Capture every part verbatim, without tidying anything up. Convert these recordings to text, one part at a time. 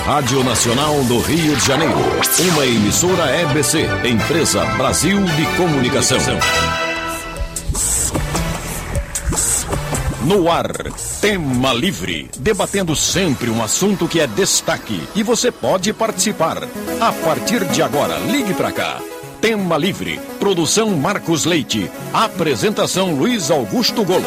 Rádio Nacional do Rio de Janeiro, uma emissora E B C, Empresa Brasil de Comunicação. No ar, Tema Livre, debatendo sempre um assunto que é destaque e você pode participar. A partir de agora, ligue para cá. Tema Livre, produção Marcos Leite, apresentação Luiz Augusto Golo.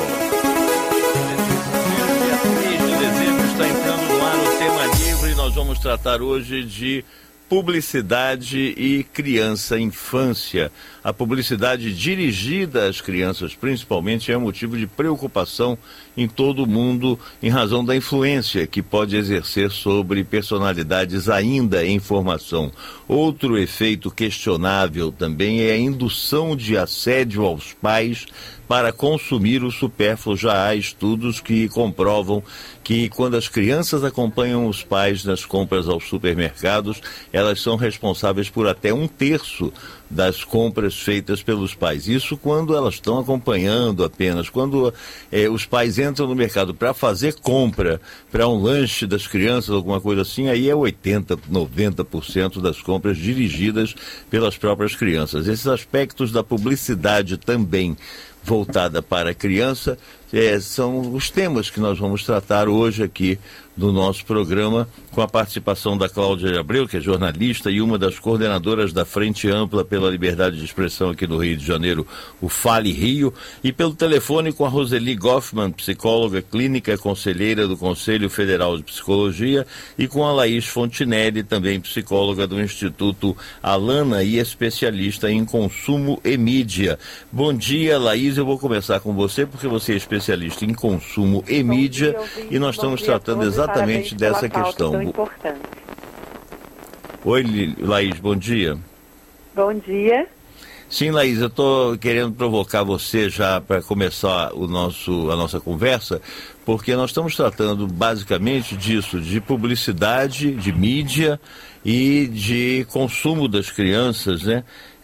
Está entrando no ar o Tema Livre. Nós vamos tratar hoje de publicidade e criança, infância. A publicidade dirigida às crianças, principalmente, é motivo de preocupação em todo o mundo, em razão da influência que pode exercer sobre personalidades ainda em formação. Outro efeito questionável também é a indução de assédio aos pais para consumir o supérfluo. Já há estudos que comprovam que quando as crianças acompanham os pais nas compras aos supermercados, elas são responsáveis por até um terço das compras feitas pelos pais. Isso quando elas estão acompanhando apenas. Quando eh, os pais entram no mercado para fazer compra, para um lanche das crianças, alguma coisa assim, aí é oitenta por cento, noventa por cento das compras dirigidas pelas próprias crianças. Esses aspectos da publicidade também voltada para a criança é, são os temas que nós vamos tratar hoje aqui no nosso programa, com a participação da Cláudia Abreu, que é jornalista e uma das coordenadoras da Frente Ampla pela Liberdade de Expressão aqui no Rio de Janeiro, o Fale Rio, e pelo telefone com a Roseli Goffman, psicóloga clínica, conselheira do Conselho Federal de Psicologia, e com a Laís Fontinelli, também psicóloga do Instituto Alana e especialista em consumo e mídia. Bom dia, Laís, eu vou começar com você, porque você é especialista em consumo e Bom mídia, dia, e nós estamos tratando exatamente exatamente dessa questão. Importante. Oi, Laís, bom dia. Bom dia. Sim, Laís, eu estou querendo provocar você já para começar o nosso, a nossa conversa, porque nós estamos tratando basicamente disso, de publicidade, de mídia e de consumo das crianças, né?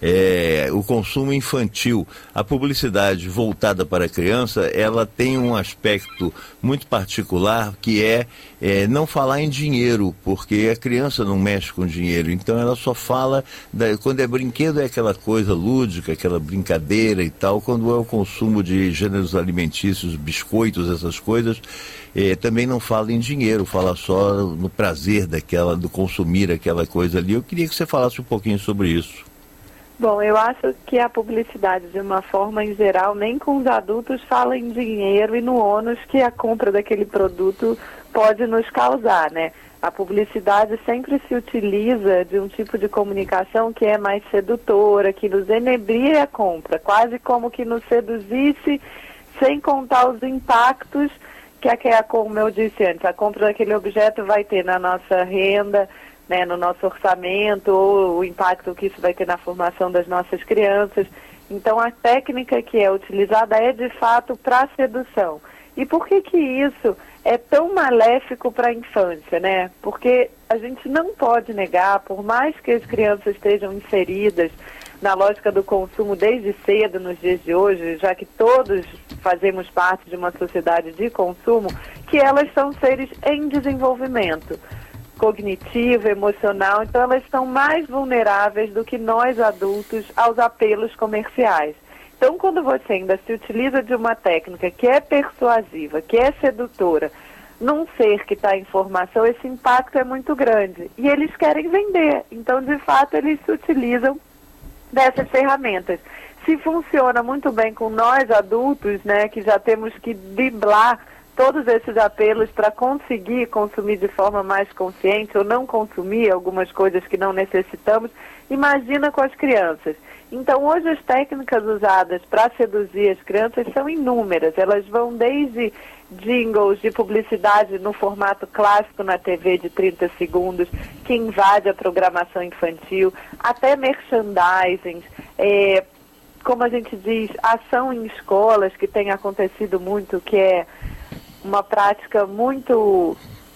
É, o consumo infantil. A publicidade voltada para a criança, ela tem um aspecto muito particular, que é, é não falar em dinheiro, porque a criança não mexe com dinheiro, então ela só fala, da, quando é brinquedo é aquela coisa lúdica, aquela brincadeira e tal. Quando é o consumo de gêneros alimentícios, biscoitos, essas coisas, é, também não fala em dinheiro, fala só no prazer daquela, do consumir aquela coisa ali. Eu queria que você falasse um pouquinho sobre isso. Bom, eu acho que a publicidade, de uma forma em geral, nem com os adultos fala em dinheiro e no ônus que a compra daquele produto pode nos causar, né? A publicidade sempre se utiliza de um tipo de comunicação que é mais sedutora, que nos enebria a compra, quase como que nos seduzisse, sem contar os impactos que, a, que a, como eu disse antes, a compra daquele objeto vai ter na nossa renda, né, no nosso orçamento, ou o impacto que isso vai ter na formação das nossas crianças. Então, a técnica que é utilizada é, de fato, para sedução. E por que que isso é tão maléfico para a infância, né? Porque a gente não pode negar, por mais que as crianças estejam inseridas na lógica do consumo desde cedo, nos dias de hoje, já que todos fazemos parte de uma sociedade de consumo, que elas são seres em desenvolvimento cognitivo, emocional, então elas estão mais vulneráveis do que nós adultos aos apelos comerciais. Então, quando você ainda se utiliza de uma técnica que é persuasiva, que é sedutora, num ser que está em formação, esse impacto é muito grande. E eles querem vender, então, de fato, eles se utilizam dessas ferramentas. Se funciona muito bem com nós adultos, né, que já temos que driblar todos esses apelos para conseguir consumir de forma mais consciente ou não consumir algumas coisas que não necessitamos, imagina com as crianças. Então, hoje as técnicas usadas para seduzir as crianças são inúmeras. Elas vão desde jingles de publicidade no formato clássico na T V de trinta segundos, que invade a programação infantil, até merchandising, é, como a gente diz, ação em escolas, que tem acontecido muito, que é uma prática muito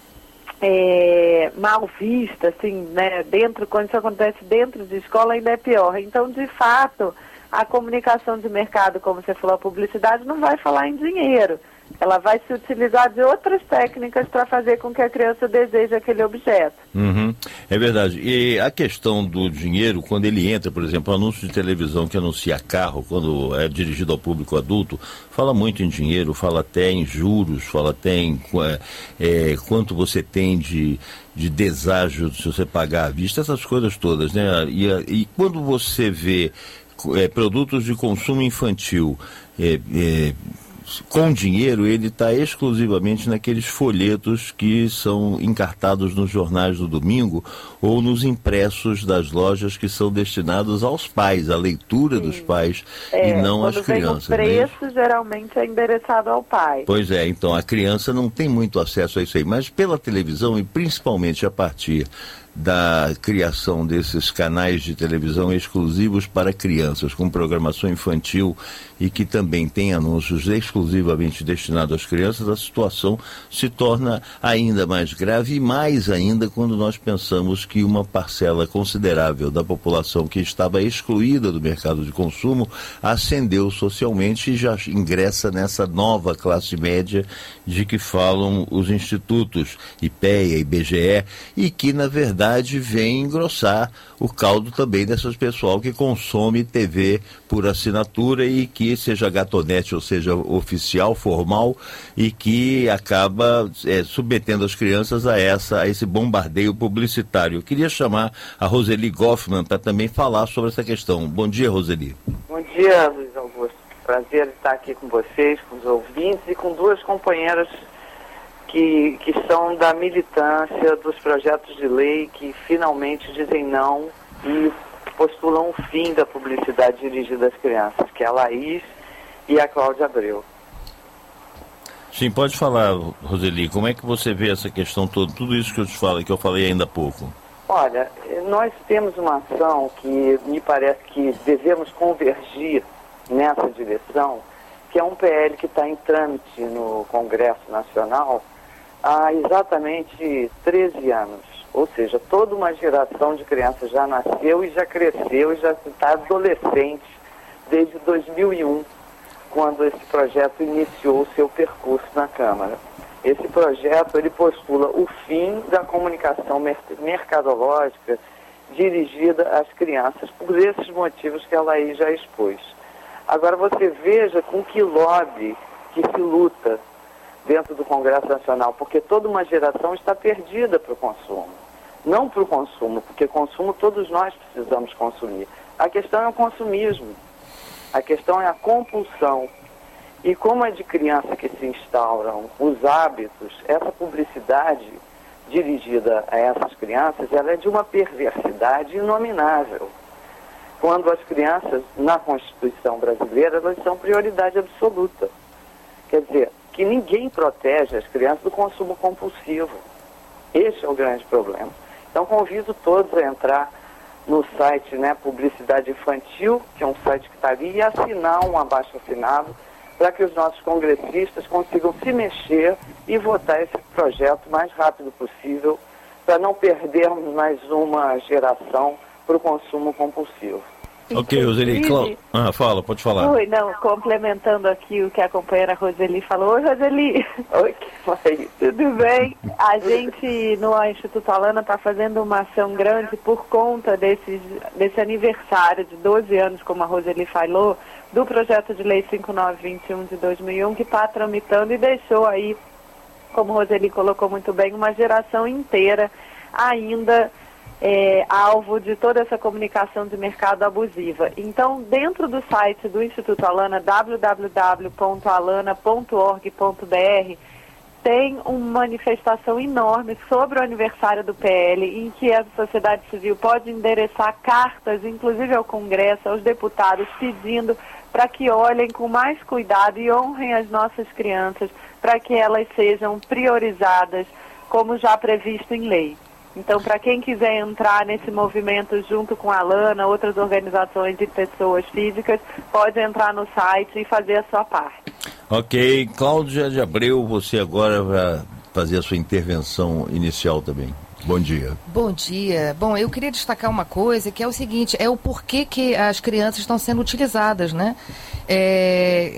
é, mal vista, assim, né? Dentro, quando isso acontece dentro de escola, ainda é pior. Então, de fato, a comunicação de mercado, como você falou, a publicidade, não vai falar em dinheiro. ela vai se utilizar de outras técnicas para fazer com que a criança deseje aquele objeto. Uhum. É verdade. E a questão do dinheiro, quando ele entra, por exemplo, um anúncio de televisão que anuncia carro, quando é dirigido ao público adulto, fala muito em dinheiro, fala até em juros, fala até em é, quanto você tem de, de deságio se você pagar à vista, essas coisas todas, né? E, e quando você vê é, produtos de consumo infantil, é, é, com dinheiro, ele está exclusivamente naqueles folhetos que são encartados nos jornais do domingo ou nos impressos das lojas que são destinados aos pais, à leitura Sim. dos pais é, e não às crianças. O preço geralmente é endereçado ao pai. Pois é, então a criança não tem muito acesso a isso aí, mas pela televisão e principalmente a partir da criação desses canais de televisão exclusivos para crianças, com programação infantil e que também tem anúncios exclusivamente destinados às crianças, a situação se torna ainda mais grave e mais ainda quando nós pensamos que uma parcela considerável da população que estava excluída do mercado de consumo ascendeu socialmente e já ingressa nessa nova classe média de que falam os institutos I P E A, I B G E, e que na verdade vem engrossar o caldo também dessas pessoal que consome T V por assinatura e que seja gatonete ou seja oficial, formal, e que acaba é, submetendo as crianças a, essa, a esse bombardeio publicitário. Eu queria chamar a Roseli Goffman para também falar sobre essa questão. Bom dia, Roseli. Bom dia, Luiz Augusto. Prazer estar aqui com vocês, com os ouvintes e com duas companheiras Que, que são da militância dos projetos de lei que finalmente dizem não e postulam o fim da publicidade dirigida às crianças, que é a Laís e a Cláudia Abreu. Sim, pode falar, Roseli, como é que você vê essa questão toda, tudo isso que eu te falo, que eu falei ainda há pouco? Olha, nós temos uma ação que me parece que devemos convergir nessa direção, que é um P L que está em trâmite no Congresso Nacional há exatamente treze anos. Ou seja, toda uma geração de crianças já nasceu e já cresceu e já está adolescente desde dois mil e um, quando esse projeto iniciou o seu percurso na Câmara. Esse projeto, ele postula o fim da comunicação mercadológica dirigida às crianças, por esses motivos que ela aí já expôs. Agora você veja com que lobby que se luta dentro do Congresso Nacional, porque toda uma geração está perdida para o consumo. Não para o consumo, porque consumo todos nós precisamos consumir. A questão é o consumismo. A questão é a compulsão. E como é de criança que se instauram os hábitos, essa publicidade dirigida a essas crianças, ela é de uma perversidade inominável. Quando as crianças, na Constituição brasileira, elas são prioridade absoluta. Quer dizer, que ninguém protege as crianças do consumo compulsivo. Esse é o grande problema. Então, convido todos a entrar no site, né, Publicidade Infantil, que é um site que está ali, e assinar um abaixo-assinado para que os nossos congressistas consigam se mexer e votar esse projeto o mais rápido possível, para não perdermos mais uma geração para o consumo compulsivo. Ok, Roseli, Clá... ah, fala, pode falar. Oi, não, complementando aqui o que a companheira Roseli falou. Oi, Roseli. Oi, que foi? Tudo bem? A gente no Instituto Alana está fazendo uma ação grande por conta desse, desse aniversário de doze anos, como a Roseli falou, do projeto de lei cinco nove vinte e um de dois mil e um, que está tramitando e deixou aí, como a Roseli colocou muito bem, uma geração inteira ainda É, alvo de toda essa comunicação de mercado abusiva. Então, dentro do site do Instituto Alana, w w w ponto alana ponto org ponto b r, tem uma manifestação enorme sobre o aniversário do P L, em que a sociedade civil pode endereçar cartas, inclusive ao Congresso, aos deputados, pedindo para que olhem com mais cuidado e honrem as nossas crianças, para que elas sejam priorizadas, como já previsto em lei. Então, para quem quiser entrar nesse movimento junto com a Alana, outras organizações e pessoas físicas, pode entrar no site e fazer a sua parte. Ok. Cláudia de Abreu, você agora vai fazer a sua intervenção inicial também. Bom dia. Bom dia. Bom, eu queria destacar uma coisa, que é o seguinte, é o porquê que as crianças estão sendo utilizadas, né? É...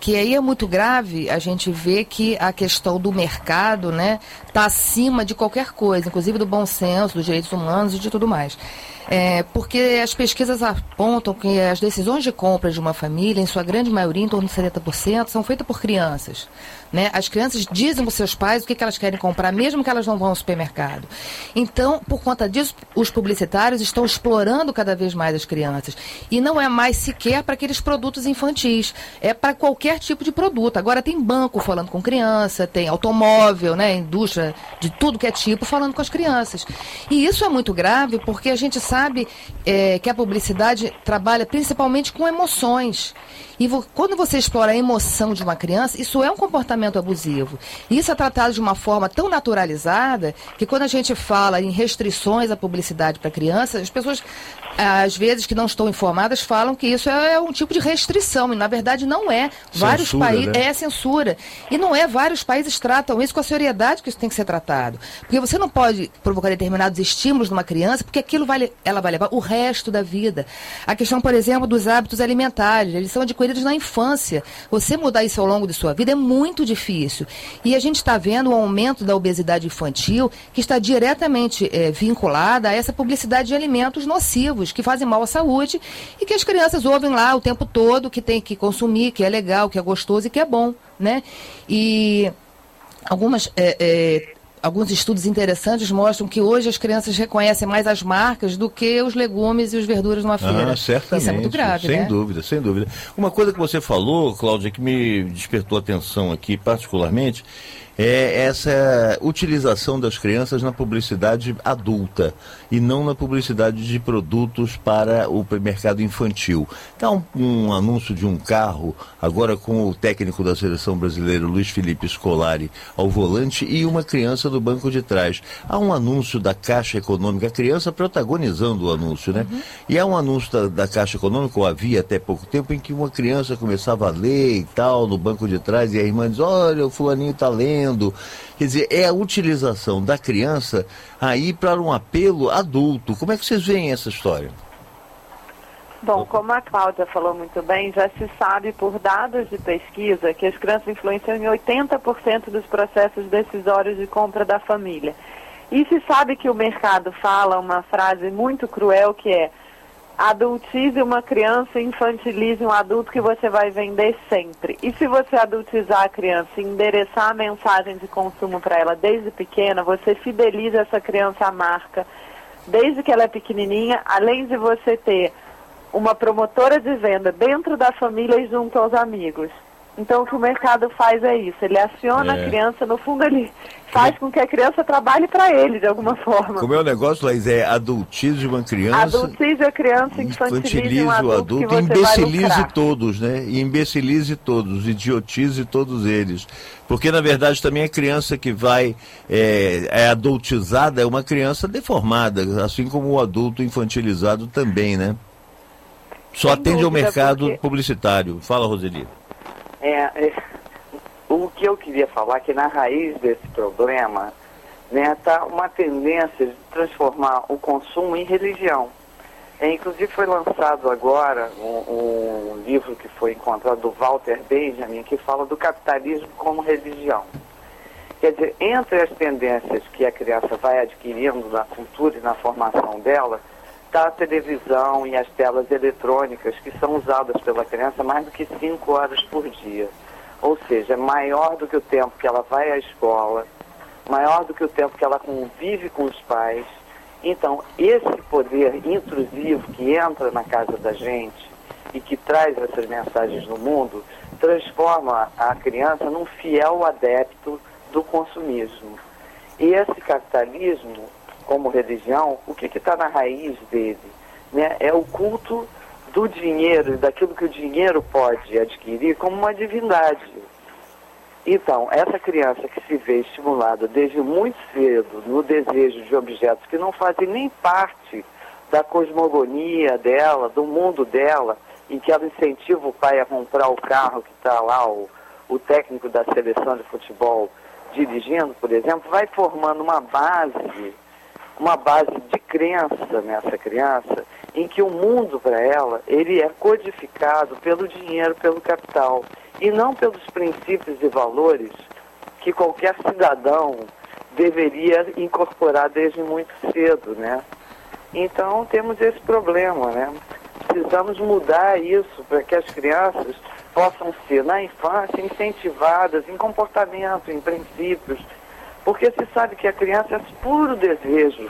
porque aí é muito grave a gente ver que a questão do mercado, né, está acima de qualquer coisa, inclusive do bom senso, dos direitos humanos e de tudo mais. É, porque as pesquisas apontam que as decisões de compra de uma família, em sua grande maioria, em torno de setenta por cento, são feitas por crianças. Né? As crianças dizem para os seus pais o que, que elas querem comprar, mesmo que elas não vão ao supermercado. Então, por conta disso, os publicitários estão explorando cada vez mais as crianças. E não é mais sequer para aqueles produtos infantis, é para qualquer tipo de produto. Agora tem banco falando com criança, tem automóvel, né, indústria de tudo que é tipo falando com as crianças. E isso é muito grave porque a gente sabe sabe é, que a publicidade trabalha principalmente com emoções. E vo, quando você explora a emoção de uma criança, isso é um comportamento abusivo. E isso é tratado de uma forma tão naturalizada que quando a gente fala em restrições à publicidade para crianças, as pessoas, às vezes, que não estão informadas, falam que isso é um tipo de restrição. E, na verdade, não é. Vários países... Né? É censura. E não é. Vários países tratam isso com a seriedade que isso tem que ser tratado. Porque você não pode provocar determinados estímulos numa criança, porque aquilo vai, ela vai levar o resto da vida. A questão, por exemplo, dos hábitos alimentares. Eles são adquiridos na infância. Você mudar isso ao longo de sua vida é muito difícil. E a gente está vendo o aumento da obesidade infantil, que está diretamente é, vinculada a essa publicidade de alimentos nocivos, que fazem mal à saúde e que as crianças ouvem lá o tempo todo que tem que consumir, que é legal, que é gostoso e que é bom, né? E algumas... É, é, Alguns estudos interessantes mostram que hoje as crianças reconhecem mais as marcas do que os legumes e os verduras numa feira. Ah, certamente. Isso é muito grave, sem né? dúvida, sem dúvida. Uma coisa que você falou, Cláudia, que me despertou atenção aqui particularmente, é essa utilização das crianças na publicidade adulta e não na publicidade de produtos para o mercado infantil. Está um, um anúncio de um carro, agora com o técnico da seleção brasileira, Luiz Felipe Scolari, ao volante e uma criança no banco de trás. Há um anúncio da Caixa Econômica, a criança protagonizando o anúncio, né? Uhum. E há um anúncio da, da Caixa Econômica, ou havia até pouco tempo, em que uma criança começava a ler e tal, no banco de trás, e a irmã diz, olha, o fulaninho está lendo. Quer dizer, é a utilização da criança aí para um apelo adulto. Como é que vocês veem essa história? Bom, como a Cláudia falou muito bem, já se sabe por dados de pesquisa que as crianças influenciam em oitenta por cento dos processos decisórios de compra da família. E se sabe que o mercado fala uma frase muito cruel que é: adultize uma criança e infantilize um adulto que você vai vender sempre. E se você adultizar a criança e endereçar a mensagem de consumo para ela desde pequena, você fideliza essa criança à marca desde que ela é pequenininha, além de você ter uma promotora de venda dentro da família e junto aos amigos. Então o que o mercado faz é isso, ele aciona é. a criança, no fundo ele faz com que a criança trabalhe para ele de alguma forma. Como é o negócio, Laís, é adultize uma criança, adultize a criança, infantilize, infantilize um adulto, o adulto e imbecilize todos, né? E imbecilize todos, idiotize todos eles. Porque na verdade também a criança que vai, é, é adultizada é uma criança deformada, assim como o adulto infantilizado também, né? Só Sem atende ao mercado porque... publicitário. Fala, Roseli. É, é, o que eu queria falar é que na raiz desse problema está, né, uma tendência de transformar o consumo em religião. É, inclusive foi lançado agora um, um livro que foi encontrado do Walter Benjamin, que fala do capitalismo como religião. Quer dizer, entre as tendências que a criança vai adquirindo na cultura e na formação dela, está a televisão e as telas eletrônicas que são usadas pela criança mais do que cinco horas por dia. Ou seja, maior do que o tempo que ela vai à escola, maior do que o tempo que ela convive com os pais. Então, esse poder intrusivo que entra na casa da gente e que traz essas mensagens no mundo, transforma a criança num fiel adepto do consumismo. E esse capitalismo, como religião, o que está na raiz dele? Né? É o culto do dinheiro, daquilo que o dinheiro pode adquirir como uma divindade. Então, essa criança que se vê estimulada desde muito cedo no desejo de objetos que não fazem nem parte da cosmogonia dela, do mundo dela, em que ela incentiva o pai a comprar o carro que está lá, o, o técnico da seleção de futebol dirigindo, por exemplo, vai formando uma base uma base de crença nessa criança, em que o mundo para ela, ele é codificado pelo dinheiro, pelo capital. e não pelos princípios e valores que qualquer cidadão deveria incorporar desde muito cedo, né? Então temos esse problema, né? Precisamos mudar isso para que as crianças possam ser, na infância, incentivadas em comportamento, em princípios, porque se sabe que a criança é puro desejo.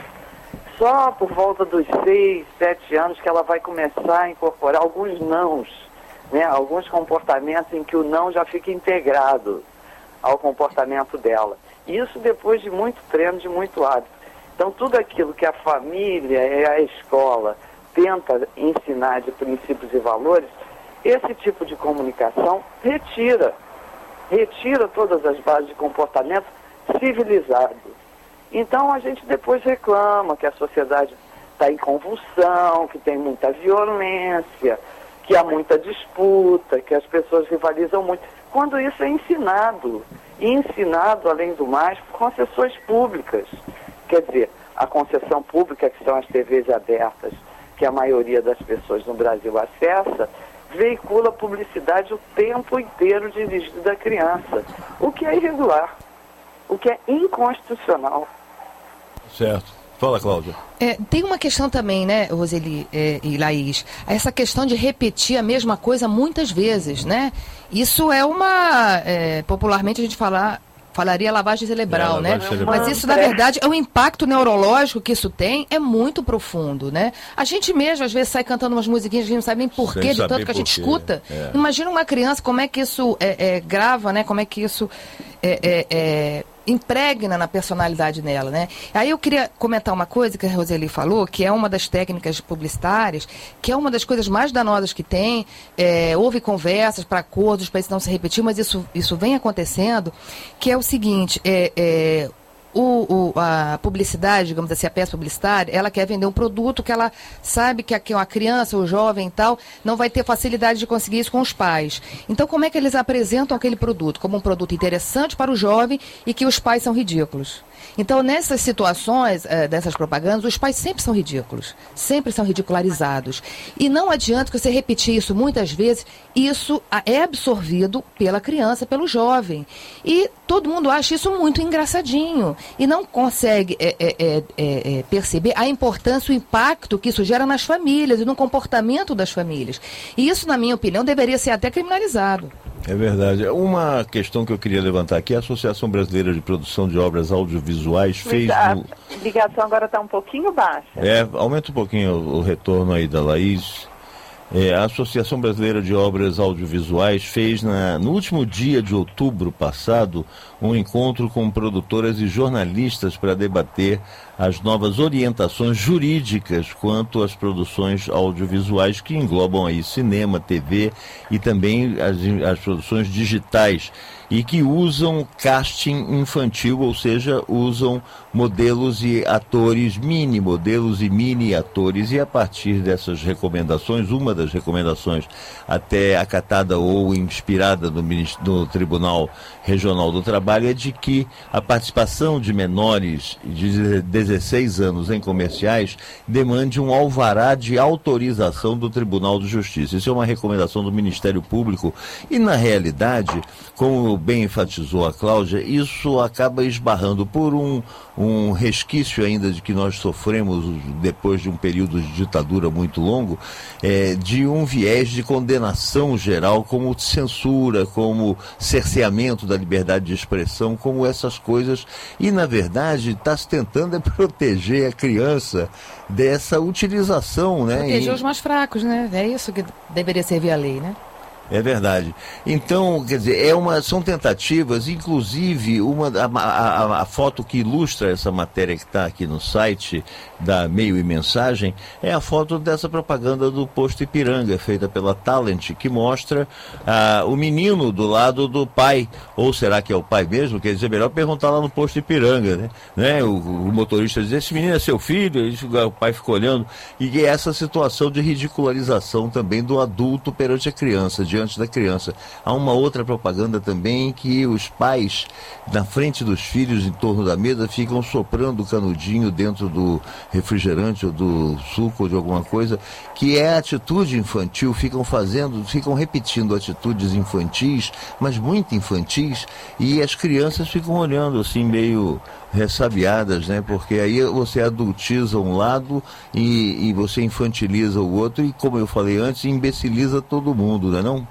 Só por volta dos seis, sete anos que ela vai começar a incorporar alguns nãos, né? Alguns comportamentos em que o não já fica integrado ao comportamento dela. Isso depois de muito treino, de muito hábito. Então tudo aquilo que a família e a escola tenta ensinar de princípios e valores, esse tipo de comunicação retira, retira todas as bases de comportamento civilizado. Então a gente depois reclama que a sociedade está em convulsão, que tem muita violência, que há muita disputa, que as pessoas rivalizam muito, quando isso é ensinado, e ensinado, além do mais, por concessões públicas. Quer dizer, a concessão pública, que são as T Vs abertas, que a maioria das pessoas no Brasil acessa, veicula publicidade o tempo inteiro dirigida à criança, o que é irregular, o que é inconstitucional. Certo. Fala, Cláudia. É, tem uma questão também, né, Roseli é, e Laís, essa questão de repetir a mesma coisa muitas vezes, né? Isso é uma, é, popularmente a gente fala, falaria lavagem cerebral, é, né? Lavagem cerebral. Mas isso, na verdade, é o impacto neurológico que isso tem, é muito profundo, né? A gente mesmo, às vezes, sai cantando umas musiquinhas, a gente não sabe nem porquê, de tanto que a gente escuta. É. Imagina uma criança, como é que isso é, é, grava, né? Como é que isso é, é, é impregna na personalidade dela, né? Aí eu queria comentar uma coisa que a Roseli falou, que é uma das técnicas publicitárias, que é uma das coisas mais danosas que tem. É, houve conversas para acordos, para isso não se repetir, mas isso, isso vem acontecendo, que é o seguinte, é, é, o, o, a publicidade, digamos assim, a peça publicitária, ela quer vender um produto que ela sabe que a, uma criança, ou jovem e tal, não vai ter facilidade de conseguir isso com os pais. Então, como é que eles apresentam aquele produto? Como um produto interessante para o jovem e que os pais são ridículos. Então, nessas situações, eh, dessas propagandas, os pais sempre são ridículos, sempre são ridicularizados. E não adianta que você repetir isso muitas vezes, isso é absorvido pela criança, pelo jovem. E todo mundo acha isso muito engraçadinho e não consegue é, é, é, é, perceber a importância, o impacto que isso gera nas famílias e no comportamento das famílias. E isso, na minha opinião, deveria ser até criminalizado. É verdade. Uma questão que eu queria levantar aqui, a Associação Brasileira de Produção de Obras Audiovisuais fez... A no... ligação agora está um pouquinho baixa. É, aumenta um pouquinho o, o retorno aí da Laís. É, a Associação Brasileira de Obras Audiovisuais fez na, no último dia de outubro passado um encontro com produtoras e jornalistas para debater as novas orientações jurídicas quanto às produções audiovisuais que englobam aí cinema, T V e também as, as produções digitais e que usam casting infantil, ou seja, usam modelos e atores, mini modelos e mini atores, e a partir dessas recomendações, uma das recomendações até acatada ou inspirada no, no Tribunal Regional do Trabalho é de que a participação de menores de dezesseis anos em comerciais demande um alvará de autorização do Tribunal de Justiça. Isso é uma recomendação do Ministério Público e, na realidade, como bem enfatizou a Cláudia, isso acaba esbarrando por um, um resquício ainda de que nós sofremos depois de um período de ditadura muito longo, é, de um viés de condenação geral, como censura, como cerceamento da liberdade de expressão, como essas coisas, e na verdade está se tentando é proteger a criança dessa utilização, né? Proteger e... os mais fracos, né? É isso que deveria servir a lei, né? É verdade. Então, quer dizer, é uma, são tentativas, inclusive uma, a, a, a foto que ilustra essa matéria que está aqui no site da Meio e Mensagem é a foto dessa propaganda do Posto Ipiranga, feita pela Talent, que mostra ah, o menino do lado do pai. Ou será que é o pai mesmo? Quer dizer, melhor perguntar lá no Posto Ipiranga, né? né? O, o motorista diz, esse menino é seu filho? O pai fica olhando. E essa situação de ridicularização também do adulto perante a criança, de diante da criança. Há uma outra propaganda também que os pais, na frente dos filhos, em torno da mesa, ficam soprando o canudinho dentro do refrigerante ou do suco ou de alguma coisa, que é atitude infantil, ficam fazendo, ficam repetindo atitudes infantis, mas muito infantis, e as crianças ficam olhando assim, meio ressabiadas, né? Porque aí você adultiza um lado e, e você infantiliza o outro e, como eu falei antes, imbeciliza todo mundo, não é não?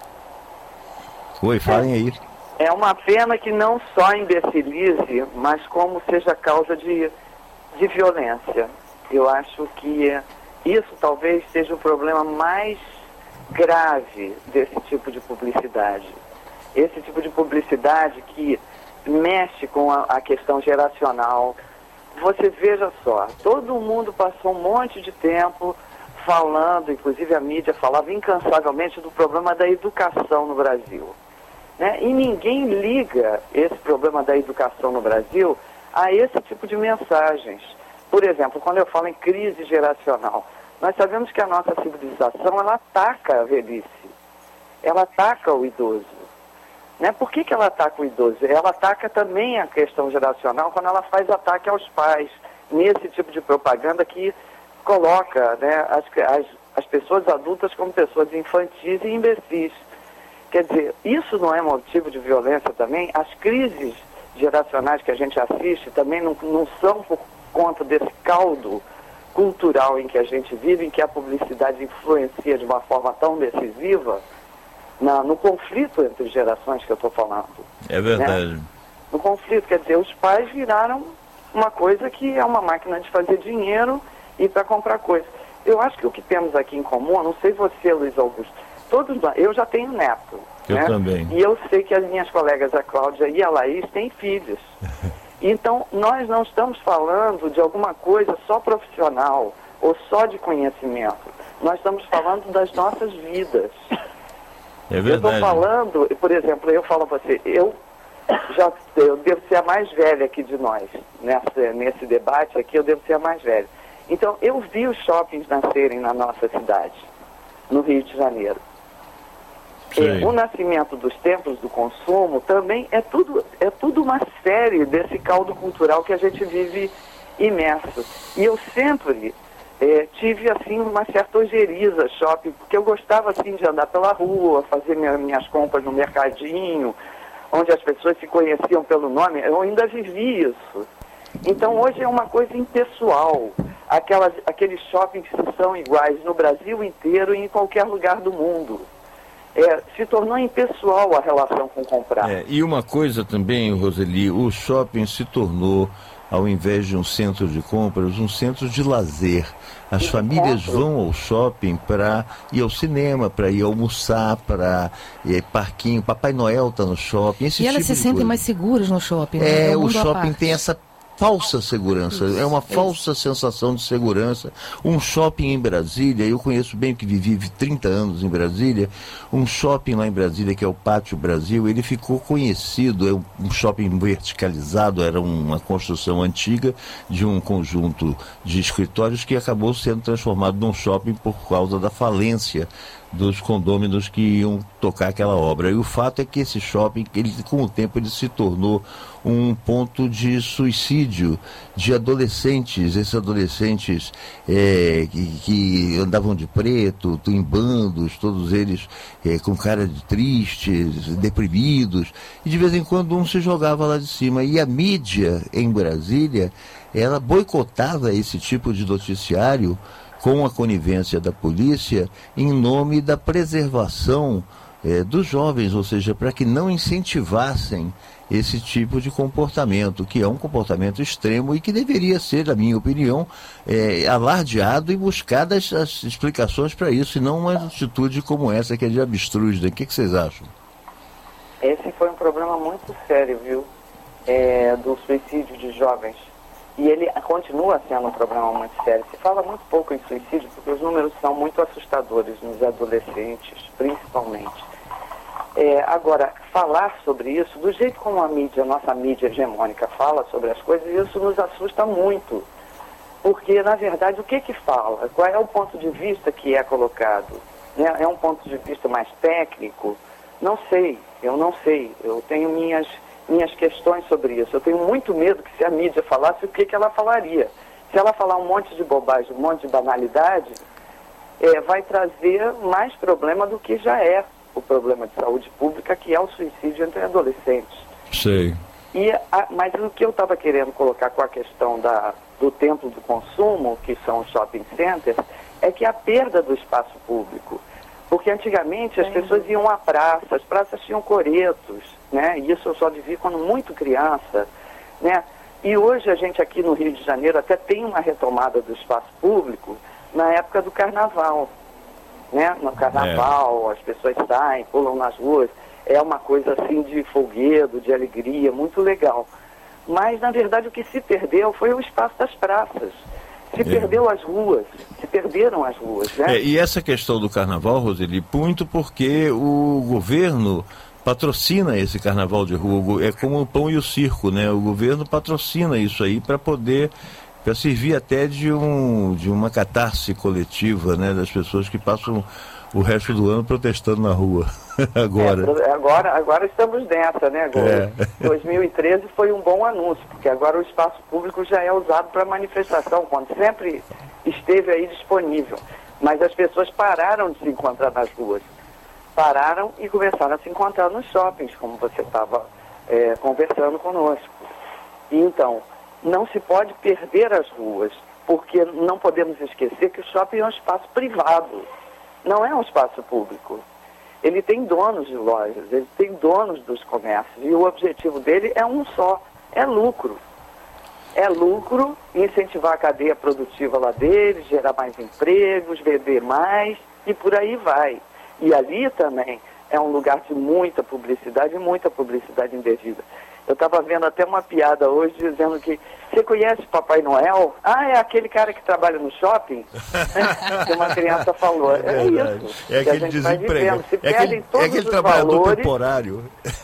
Oi, falem aí. É uma pena que não só imbecilize, mas como seja causa de, de violência. Eu acho que isso talvez seja o problema mais grave desse tipo de publicidade. Esse tipo de publicidade que mexe com a, a questão geracional. Você veja só, todo mundo passou um monte de tempo falando, inclusive a mídia falava incansavelmente do problema da educação no Brasil. Né? E ninguém liga esse problema da educação no Brasil a esse tipo de mensagens. Por exemplo, quando eu falo em crise geracional, nós sabemos que a nossa civilização, ela ataca a velhice, ela ataca o idoso. Né? Por que que ela ataca o idoso? Ela ataca também a questão geracional quando ela faz ataque aos pais, nesse tipo de propaganda que coloca, né, as, as, as pessoas adultas como pessoas infantis e imbecis. Quer dizer, isso não é motivo de violência também? As crises geracionais que a gente assiste também não, não são por conta desse caldo cultural em que a gente vive, em que a publicidade influencia de uma forma tão decisiva na, no conflito entre gerações que eu estou falando. É verdade. Né? No conflito, quer dizer, os pais viraram uma coisa que é uma máquina de fazer dinheiro e para comprar coisas. Eu acho que o que temos aqui em comum, não sei você, Luiz Augusto, todos nós, eu já tenho neto. Eu né? também. E eu sei que as minhas colegas, a Cláudia e a Laís, têm filhos. Então, nós não estamos falando de alguma coisa só profissional ou só de conhecimento. Nós estamos falando das nossas vidas. É verdade. Eu estou falando, por exemplo, eu falo a você, eu já eu devo ser a mais velha aqui de nós. Nessa, nesse debate aqui, eu devo ser a mais velha. Então, eu vi os shoppings nascerem na nossa cidade, no Rio de Janeiro. E o nascimento dos templos do consumo também é tudo, é tudo uma série desse caldo cultural que a gente vive imerso. E eu sempre é, tive assim uma certa ojeriza shopping, porque eu gostava assim de andar pela rua, fazer minha, minhas compras no mercadinho, onde as pessoas se conheciam pelo nome. Eu ainda vivi isso. Então hoje é uma coisa impessoal. Aquelas, aqueles shoppings que são iguais no Brasil inteiro e em qualquer lugar do mundo. É, se tornou impessoal a relação com comprar. É, e uma coisa também, Roseli, o shopping se tornou, ao invés de um centro de compras, um centro de lazer. As de famílias encontro. vão ao shopping para ir ao cinema, para ir almoçar, para é, parquinho. Papai Noel está no shopping. Esse E elas tipo se de sentem coisa. mais seguras no shopping. Né? É, um o mundo à shopping parte. tem essa falsa segurança, é uma falsa sensação de segurança. Um shopping em Brasília, eu conheço bem, que vivi trinta anos em Brasília, um shopping lá em Brasília, que é o Pátio Brasil, ele ficou conhecido, é um shopping verticalizado, era uma construção antiga de um conjunto de escritórios que acabou sendo transformado num shopping por causa da falência dos condôminos que iam tocar aquela obra. E o fato é que esse shopping, ele, com o tempo, ele se tornou um ponto de suicídio de adolescentes, esses adolescentes é, que, que andavam de preto, em bandos, todos eles é, com cara de tristes, deprimidos, e de vez em quando um se jogava lá de cima. E a mídia em Brasília, ela boicotava esse tipo de noticiário com a conivência da polícia, em nome da preservação eh, dos jovens, ou seja, para que não incentivassem esse tipo de comportamento, que é um comportamento extremo e que deveria ser, na minha opinião, eh, alardeado e buscadas as explicações para isso, e não uma atitude como essa, que é de abstrus. Né? O que, que vocês acham? Esse foi um problema muito sério, viu? É, do suicídio de jovens. E ele continua sendo um problema muito sério. Se fala muito pouco em suicídio porque os números são muito assustadores nos adolescentes, principalmente. É, agora, falar sobre isso, do jeito como a mídia, a nossa mídia hegemônica fala sobre as coisas, isso nos assusta muito. Porque, na verdade, o que que fala? Qual é o ponto de vista que é colocado? né, é um ponto de vista mais técnico, não sei, eu não sei, eu tenho minhas, minhas questões sobre isso. Eu tenho muito medo que se a mídia falasse, o que, que ela falaria? Se ela falar um monte de bobagem, um monte de banalidade, é, vai trazer mais problema do que já é o problema de saúde pública, que é o suicídio entre adolescentes. Sei. E a, mas o que eu estava querendo colocar com a questão da, do templo do consumo, que são os shopping centers, é que a perda do espaço público. Porque antigamente as Sim. pessoas iam à praça, as praças tinham coretos, né? E isso eu só vivi quando muito criança, né? E hoje a gente aqui no Rio de Janeiro até tem uma retomada do espaço público na época do carnaval, né? No carnaval, é. As pessoas saem, pulam nas ruas, é uma coisa assim de folguedo, de alegria, muito legal. Mas, na verdade, o que se perdeu foi o espaço das praças. Se é. perdeu as ruas, se perderam as ruas, né? É, e essa questão do carnaval, Roseli, muito porque o governo patrocina esse carnaval de rua, é como o pão e o circo, né? O governo patrocina isso aí para poder, para servir até de, um, de uma catarse coletiva, né? Das pessoas que passam o resto do ano protestando na rua. agora. É, agora. Agora estamos nessa, né, agora. É. dois mil e treze foi um bom anúncio, porque agora o espaço público já é usado para manifestação, quando sempre esteve aí disponível. Mas as pessoas pararam de se encontrar nas ruas. Pararam e começaram a se encontrar nos shoppings, como você estava é, conversando conosco. E, então, não se pode perder as ruas, porque não podemos esquecer que o shopping é um espaço privado. Não é um espaço público. Ele tem donos de lojas, ele tem donos dos comércios, e o objetivo dele é um só, é lucro. É lucro, incentivar a cadeia produtiva lá dele, gerar mais empregos, vender mais, e por aí vai. E ali também é um lugar de muita publicidade, muita publicidade indevida. Eu estava vendo até uma piada hoje dizendo que você conhece Papai Noel? Ah, é aquele cara que trabalha no shopping? Que uma criança falou. É, é isso. É aquele desempregado. Se é aquele, todos é aquele os trabalhador valores, temporário.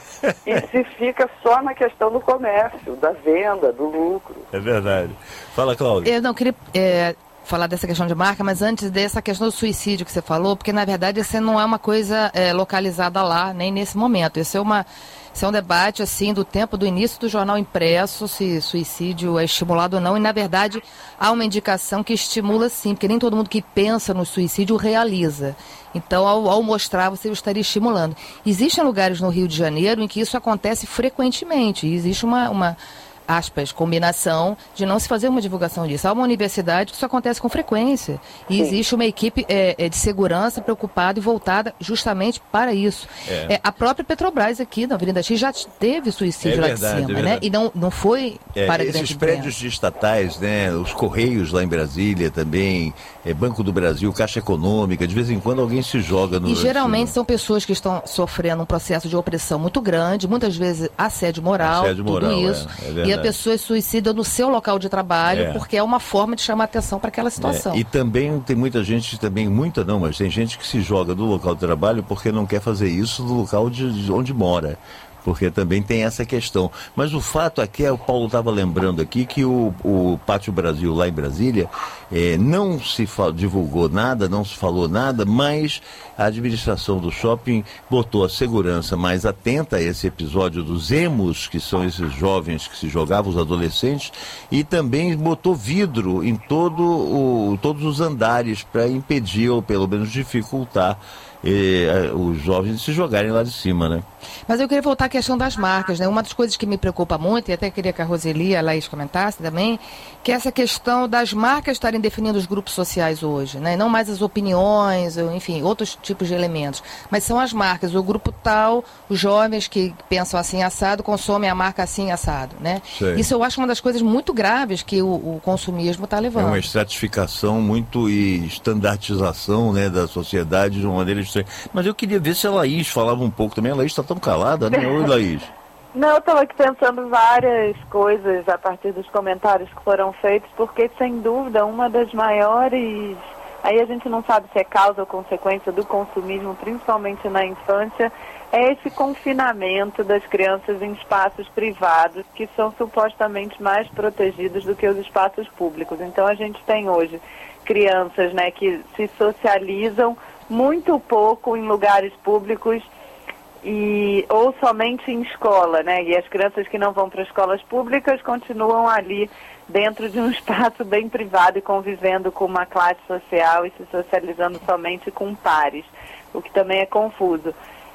E se fica só na questão do comércio, da venda, do lucro. É verdade. Fala, Cláudia. Eu não queria é, falar dessa questão de marca, mas antes dessa questão do suicídio que você falou, porque na verdade essa não é uma coisa é, localizada lá, nem nesse momento. Isso é uma... Isso é um debate, assim, do tempo do início do jornal impresso, se suicídio é estimulado ou não, e, na verdade, há uma indicação que estimula, sim, porque nem todo mundo que pensa no suicídio realiza. Então, ao, ao mostrar, você estaria estimulando. Existem lugares no Rio de Janeiro em que isso acontece frequentemente, e existe uma... uma aspas, combinação de não se fazer uma divulgação disso. Há uma universidade que isso acontece com frequência. E Sim. existe uma equipe é, de segurança preocupada e voltada justamente para isso. É. É, a própria Petrobras aqui na Avenida X já teve suicídio é verdade, lá de cima, é né? E não, não foi é, para esses grande prédios de estatais, né? Os Correios lá em Brasília também, é, Banco do Brasil, Caixa Econômica, de vez em quando alguém se joga no... E geralmente são pessoas que estão sofrendo um processo de opressão muito grande, muitas vezes assédio moral, assédio moral tudo isso. É, é verdade. E a pessoa suicida no seu local de trabalho, é. porque é uma forma de chamar atenção para aquela situação. É. E também tem muita gente, também muita não, mas tem gente que se joga do local de trabalho porque não quer fazer isso no local de, de onde mora. Porque também tem essa questão. Mas o fato aqui é, o Paulo estava lembrando aqui, que o, o Pátio Brasil lá em Brasília é, não se divulgou nada, não se falou nada, mas a administração do shopping botou a segurança mais atenta a esse episódio dos emos, que são esses jovens que se jogavam, os adolescentes, e também botou vidro em todo o, todos os andares para impedir, ou pelo menos dificultar, E, os jovens se jogarem lá de cima, né? Mas eu queria voltar à questão das marcas, né? Uma das coisas que me preocupa muito, e até queria que a Roseli e a Laís comentassem também, que é essa questão das marcas estarem definindo os grupos sociais hoje, né? Não mais as opiniões, ou, enfim, outros tipos de elementos, mas são as marcas, o grupo tal, os jovens que pensam assim assado, consomem a marca assim assado, né? Sei. Isso eu acho uma das coisas muito graves que o, o consumismo está levando. É uma estratificação muito e estandartização, né, da sociedade de uma maneira estranha. Mas eu queria ver se a Laís falava um pouco também. A Laís está tão calada, né? Oi, Laís. Não, eu estava aqui pensando várias coisas a partir dos comentários que foram feitos, porque, sem dúvida, uma das maiores... Aí a gente não sabe se é causa ou consequência do consumismo, principalmente na infância, é esse confinamento das crianças em espaços privados, que são supostamente mais protegidos do que os espaços públicos. Então a gente tem hoje crianças, né, que se socializam muito pouco em lugares públicos e ou somente em escola, né? E as crianças que não vão para escolas públicas continuam ali dentro de um espaço bem privado e convivendo com uma classe social e se socializando somente com pares, o que também é confuso.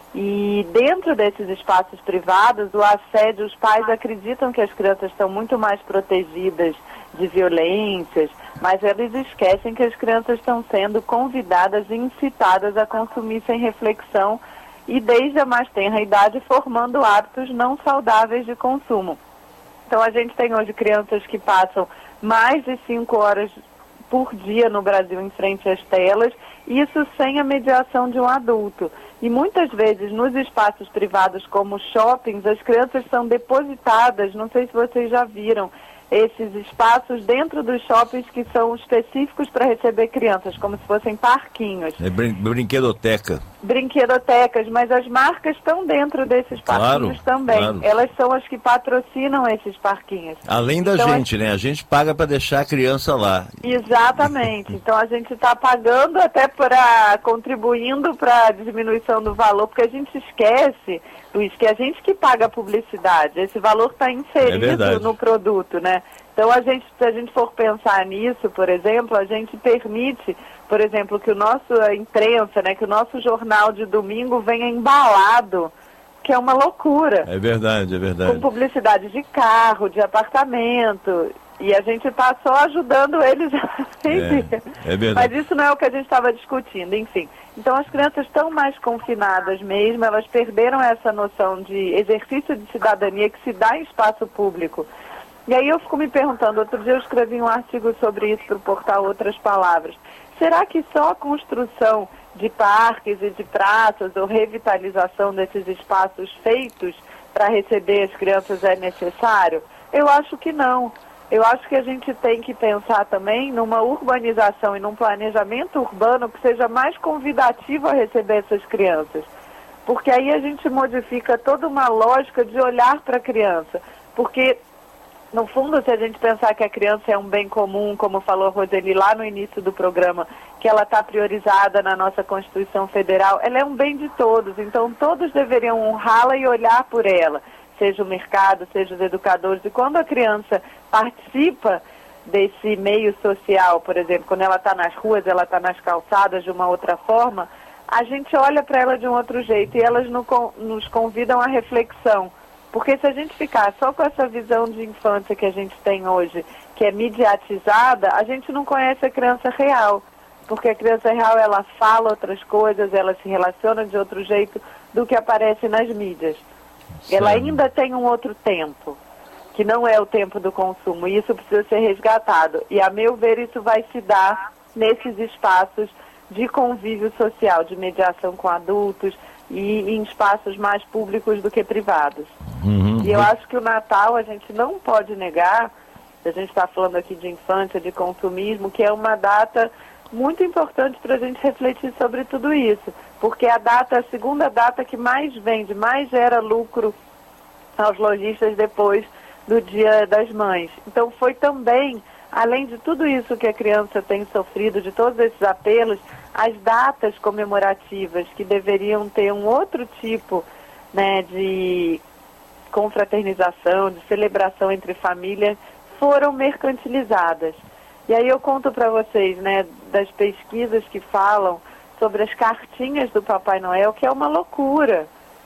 E dentro desses espaços privados, o assédio, os pais acreditam que as crianças estão muito mais protegidas de violências, mas eles esquecem que as crianças estão sendo convidadas e incitadas a consumir sem reflexão e desde a mais tenra idade formando hábitos não saudáveis de consumo. Então a gente tem hoje crianças que passam mais de cinco horas por dia no Brasil em frente às telas, isso sem a mediação de um adulto. E muitas vezes nos espaços privados como shoppings, as crianças são depositadas, não sei se vocês já viram, esses espaços dentro dos shoppings que são específicos para receber crianças, como se fossem parquinhos. É brin- brinquedoteca. Brinquedotecas, mas as marcas estão dentro desses parquinhos Claro, também. claro. Elas são as que patrocinam esses parquinhos. Além da Então, gente, né? A gente paga para deixar a criança lá. Exatamente. Então a gente está pagando até para contribuindo para a diminuição do valor, porque a gente esquece, Luiz, que a gente que paga a publicidade, esse valor está É inserido verdade. no produto, né? Então a gente, se a gente for pensar nisso, por exemplo, a gente permite, por exemplo, que o nosso a imprensa, né, que o nosso jornal de domingo venha embalado, que é uma loucura. É verdade, é verdade. Com publicidade de carro, de apartamento, e a gente está só ajudando eles a vender. É, é verdade. Mas isso não é o que a gente estava discutindo, enfim. Então as crianças estão mais confinadas mesmo, elas perderam essa noção de exercício de cidadania que se dá em espaço público. E aí eu fico me perguntando, outro dia eu escrevi um artigo sobre isso para o portal Outras Palavras. Será que só a construção de parques e de praças ou revitalização desses espaços feitos para receber as crianças é necessário? Eu acho que não. Eu acho que a gente tem que pensar também numa urbanização e num planejamento urbano que seja mais convidativo a receber essas crianças. Porque aí a gente modifica toda uma lógica de olhar para a criança. Porque, no fundo, se a gente pensar que a criança é um bem comum, como falou a Roseli lá no início do programa, que ela está priorizada na nossa Constituição Federal, ela é um bem de todos. Então todos deveriam honrá-la e olhar por ela. Seja o mercado, seja os educadores. E quando a criança participa desse meio social, por exemplo, quando ela está nas ruas, ela está nas calçadas de uma outra forma, a gente olha para ela de um outro jeito e elas nos convidam à reflexão. Porque se a gente ficar só com essa visão de infância que a gente tem hoje, que é mediatizada, a gente não conhece a criança real. Porque a criança real, ela fala outras coisas, ela se relaciona de outro jeito do que aparece nas mídias. Ela ainda tem um outro tempo, que não é o tempo do consumo, e isso precisa ser resgatado. E, a meu ver, isso vai se dar nesses espaços de convívio social, de mediação com adultos e em espaços mais públicos do que privados. Uhum. E eu acho que o Natal a gente não pode negar, a gente está falando aqui de infância, de consumismo, que é uma data muito importante para a gente refletir sobre tudo isso, porque a data, a segunda data que mais vende, mais gera lucro aos lojistas depois do Dia das Mães. Então foi também, além de tudo isso que a criança tem sofrido, de todos esses apelos, as datas comemorativas que deveriam ter um outro tipo, né, de confraternização, de celebração entre famílias, foram mercantilizadas. E aí eu conto para vocês, né, das pesquisas que falam sobre as cartinhas do Papai Noel, que é uma loucura.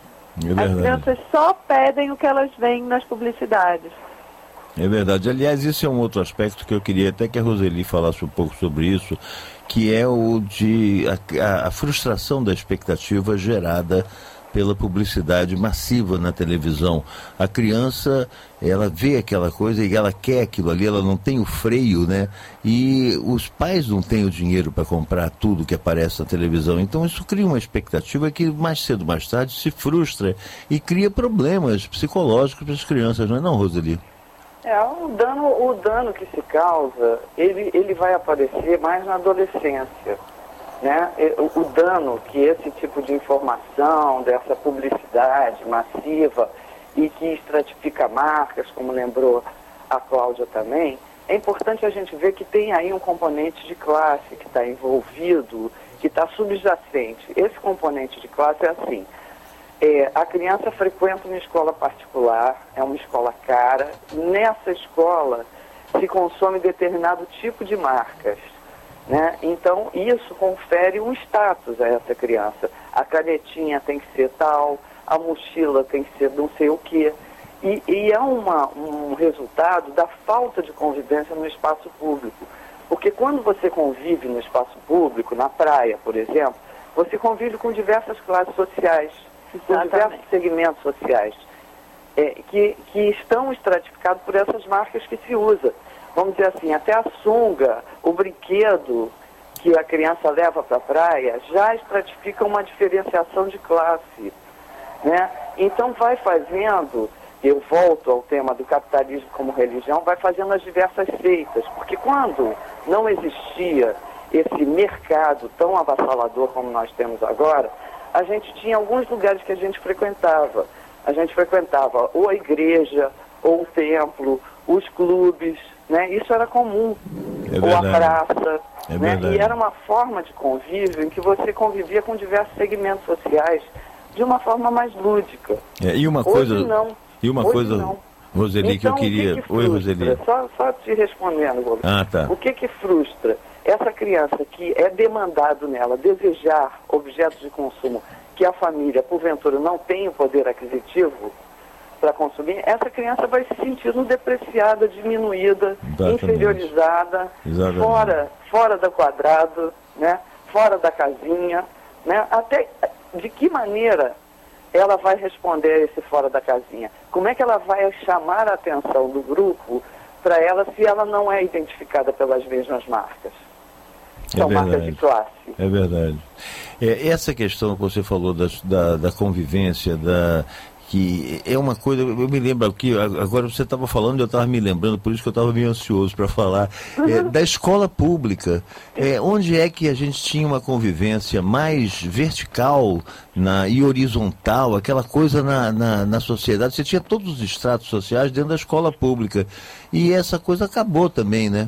É As crianças só pedem o que elas veem nas publicidades. É verdade. Aliás, isso é um outro aspecto que eu queria até que a Roseli falasse um pouco sobre isso, que é o de a, a, a frustração da expectativa gerada pela publicidade massiva na televisão. A criança, ela vê aquela coisa e ela quer aquilo ali, ela não tem o freio, né? E os pais não têm o dinheiro para comprar tudo que aparece na televisão. Então isso cria uma expectativa que mais cedo ou mais tarde se frustra e cria problemas psicológicos para as crianças, não é não, Roseli? É, o dano, o dano que se causa, ele, ele vai aparecer mais na adolescência. Né? O, o dano que esse tipo de informação, dessa publicidade massiva e que estratifica marcas, como lembrou a Cláudia também, é importante a gente ver que tem aí um componente de classe que está envolvido, que está subjacente. Esse componente de classe é assim, é, a criança frequenta uma escola particular, é uma escola cara, nessa escola se consome determinado tipo de marcas, né? Então, isso confere um status a essa criança. A canetinha tem que ser tal, a mochila tem que ser não sei o quê. E, e é uma, um resultado da falta de convivência no espaço público. Porque quando você convive no espaço público, na praia, por exemplo, você convive com diversas classes sociais, com diversos segmentos sociais, é, que, que estão estratificados por essas marcas que se usa. Vamos dizer assim, até a sunga, o brinquedo que a criança leva para a praia, já estratifica uma diferenciação de classe, né? Então vai fazendo, eu volto ao tema do capitalismo como religião, vai fazendo as diversas seitas, porque quando não existia esse mercado tão avassalador como nós temos agora, a gente tinha alguns lugares que a gente frequentava. A gente frequentava ou a igreja, ou o templo, os clubes, né? Isso era comum, é ou a praça, é né? E era uma forma de convívio em que você convivia com diversos segmentos sociais de uma forma mais lúdica. É, e uma Hoje coisa, não. e uma Hoje coisa, não. Roseli, então, que eu queria... Que que Oi, Roseli. Só, só te respondendo, Roseli. Ah, tá. O que que frustra? Essa criança que é demandado nela desejar objetos de consumo que a família, porventura, não tem o poder aquisitivo para consumir, essa criança vai se sentindo depreciada, diminuída, Exatamente. inferiorizada, Exatamente. fora, fora do quadrado, né? Fora da casinha, né? Até de que maneira ela vai responder a esse fora da casinha? Como é que ela vai chamar a atenção do grupo para ela se ela não é identificada pelas mesmas marcas? São É marcas de classe. É verdade. É, essa questão que você falou da, da, da convivência, da, que é uma coisa, eu me lembro aqui, agora você estava falando, eu estava me lembrando, por isso que eu estava meio ansioso para falar, é, da escola pública. É, onde é que a gente tinha uma convivência mais vertical na, e horizontal, aquela coisa na, na, na sociedade? Você tinha todos os estratos sociais dentro da escola pública. E essa coisa acabou também, né?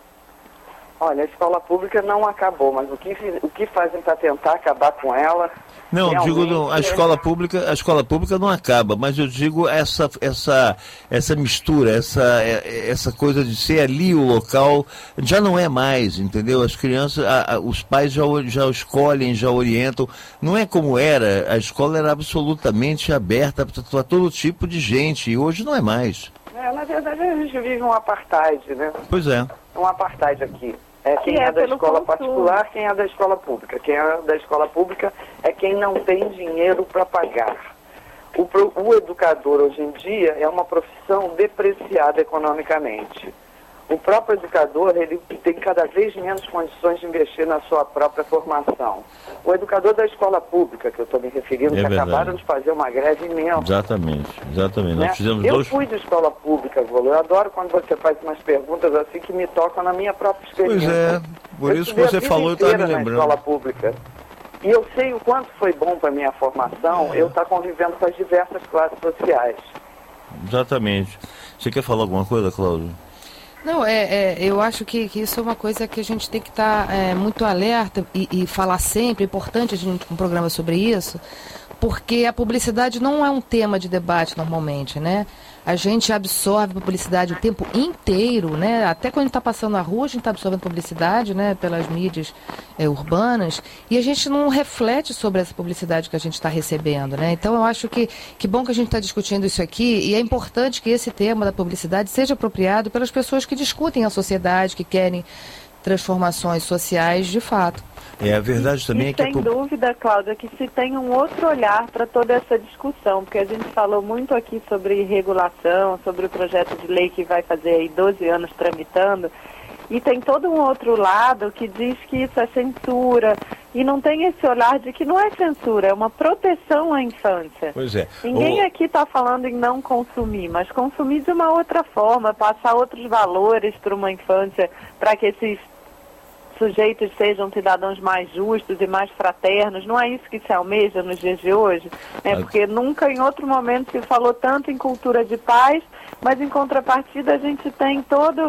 Olha, a escola pública não acabou, mas o que, o que fazem para tentar acabar com ela... Não, realmente digo, não, a escola pública, a escola pública não acaba, mas eu digo essa, essa, essa mistura, essa, essa coisa de ser ali o local, já não é mais, entendeu? As crianças, a, a, os pais já, já escolhem, já orientam, não é como era, a escola era absolutamente aberta para todo tipo de gente, e hoje não é mais. É, na verdade a gente vive um apartheid, né? Pois é. Um apartheid aqui. É quem Que é é da pelo escola consumo. particular, quem é da escola pública. Quem é da escola pública é quem não tem dinheiro para pagar. O, pro- o educador hoje em dia é uma profissão depreciada economicamente. O próprio educador, ele tem cada vez menos condições de investir na sua própria formação. O educador da escola pública, que eu estou me referindo, É que verdade. acabaram de fazer uma greve imensa. Exatamente, exatamente. Né? Nós fizemos Eu dois... fui de escola pública, Volo. Eu adoro quando você faz umas perguntas assim que me tocam na minha própria experiência. Pois é, por Eu isso que estudei a você vida falou, eu estava me inteira na lembrando. escola pública. E eu sei o quanto foi bom para a minha formação eu estar convivendo com as diversas classes sociais. Exatamente. Você quer falar alguma coisa, Cláudio? Não, é, é, eu acho que, que isso é uma coisa que a gente tem que estar é, muito alerta e, e falar sempre, é importante a gente ter um programa sobre isso, porque a publicidade não é um tema de debate normalmente, né? A gente absorve publicidade o tempo inteiro, né? Até quando a gente está passando na rua, a gente está absorvendo publicidade, né? Pelas mídias é, urbanas, e a gente não reflete sobre essa publicidade que a gente está recebendo, né? Então eu acho que que bom que a gente está discutindo isso aqui, e é importante que esse tema da publicidade seja apropriado pelas pessoas que discutem a sociedade, que querem transformações sociais de fato. É, a verdade também e é que... a sem pub- dúvida, Cláudia, que se tem um outro olhar para toda essa discussão, porque a gente falou muito aqui sobre regulação, sobre o projeto de lei que vai fazer aí doze anos tramitando, e tem todo um outro lado que diz que isso é censura, e não tem esse olhar de que não é censura, é uma proteção à infância. Pois é. Ninguém O- aqui está falando em não consumir, mas consumir de uma outra forma, passar outros valores para uma infância, para que esses sujeitos sejam cidadãos mais justos e mais fraternos. Não é isso que se almeja nos dias de hoje, né? Ah. Porque nunca em outro momento se falou tanto em cultura de paz, mas em contrapartida a gente tem todo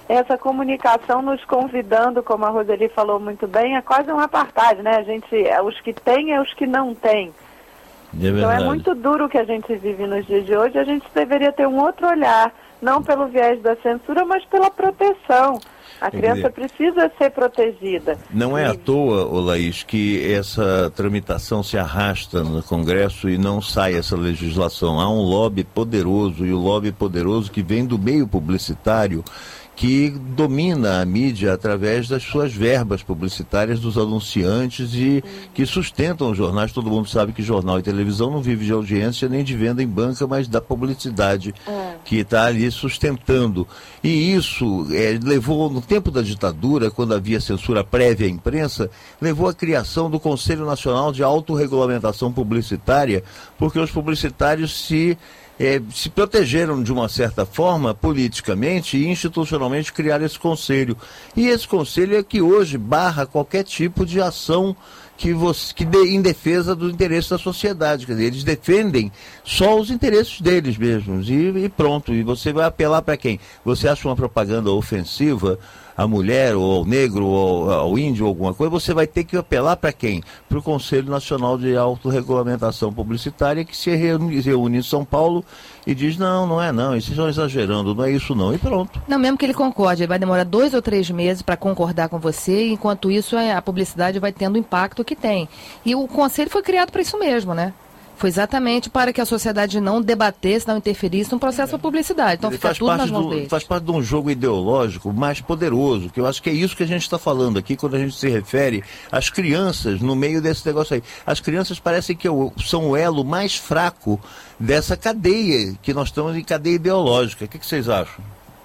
essa comunicação nos convidando, como a Roseli falou muito bem, é quase um apartheid, né? A gente, é, os que têm é os que não têm. É então é muito duro o que a gente vive nos dias de hoje. A gente deveria ter um outro olhar, não pelo viés da censura, mas pela proteção. A criança precisa ser protegida. Não é à toa, ô Laís, que essa tramitação se arrasta no Congresso e não sai essa legislação. Há um lobby poderoso, e o lobby poderoso que vem do meio publicitário, que domina a mídia através das suas verbas publicitárias dos anunciantes e que sustentam os jornais. Todo mundo sabe que jornal e televisão não vive de audiência nem de venda em banca, mas da publicidade é. que está ali sustentando. E isso é, levou, no tempo da ditadura, quando havia censura prévia à imprensa, levou à criação do Conselho Nacional de Autorregulamentação Publicitária, porque os publicitários se... É, se protegeram de uma certa forma, politicamente e institucionalmente, criar esse conselho. E esse conselho é que hoje barra qualquer tipo de ação que, você, que de, em defesa do interesse da sociedade. Quer dizer, eles defendem só os interesses deles mesmos e, e pronto. E você vai apelar para quem? Você acha uma propaganda ofensiva à mulher, ou ao negro, ou ao índio, ou alguma coisa, você vai ter que apelar para quem? Para o Conselho Nacional de Autorregulamentação Publicitária, que se reúne, reúne em São Paulo e diz, não, não é não, vocês estão exagerando, não é isso não, e pronto. Não, mesmo que ele concorde, ele vai demorar dois ou três meses para concordar com você, e enquanto isso a publicidade vai tendo o impacto que tem. E o Conselho foi criado para isso mesmo, né? Foi exatamente para que a sociedade não debatesse, não interferisse no processo de publicidade. Então Ele fica faz tudo nas parte mãos do, dele. Faz parte de um jogo ideológico mais poderoso, que eu acho que é isso que a gente está falando aqui quando a gente se refere às crianças no meio desse negócio aí. As crianças parecem que são o elo mais fraco dessa cadeia, que nós estamos em cadeia ideológica. O que, que vocês acham?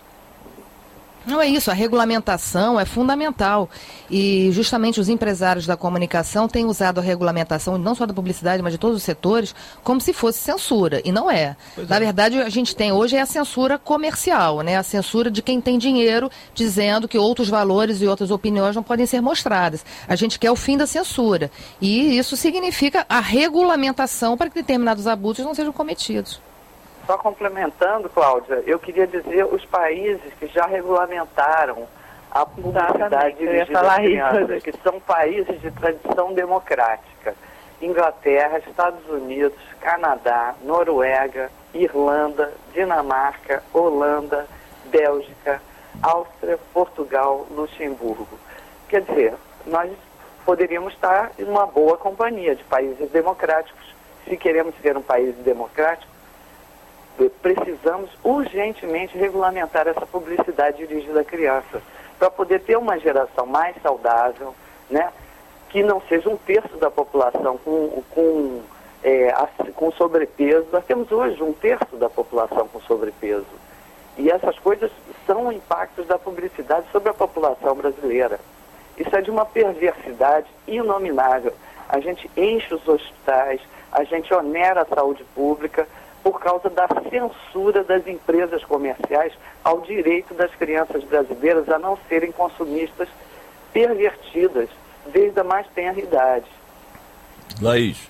Não é isso, a regulamentação é fundamental e justamente os empresários da comunicação têm usado a regulamentação, não só da publicidade, mas de todos os setores, como se fosse censura, e não é. Pois Na é. verdade, a gente tem hoje é a censura comercial, né? A censura de quem tem dinheiro, dizendo que outros valores e outras opiniões não podem ser mostradas. A gente quer o fim da censura, e isso significa a regulamentação para que determinados abusos não sejam cometidos. Só complementando, Cláudia, eu queria dizer os países que já regulamentaram a publicidade dirigida às crianças, que são países de tradição democrática. Inglaterra, Estados Unidos, Canadá, Noruega, Irlanda, Dinamarca, Holanda, Bélgica, Áustria, Portugal, Luxemburgo. Quer dizer, nós poderíamos estar em uma boa companhia de países democráticos. Se queremos ser um país democrático, precisamos urgentemente regulamentar essa publicidade dirigida à criança, para poder ter uma geração mais saudável, né, que não seja um terço da população com, com, é, com sobrepeso. Nós temos hoje um terço da população com sobrepeso. E essas coisas são impactos da publicidade sobre a população brasileira. Isso é de uma perversidade inominável. A gente enche os hospitais, a gente onera a saúde pública, por causa da censura das empresas comerciais ao direito das crianças brasileiras a não serem consumistas pervertidas desde a mais tenra idade. Laís.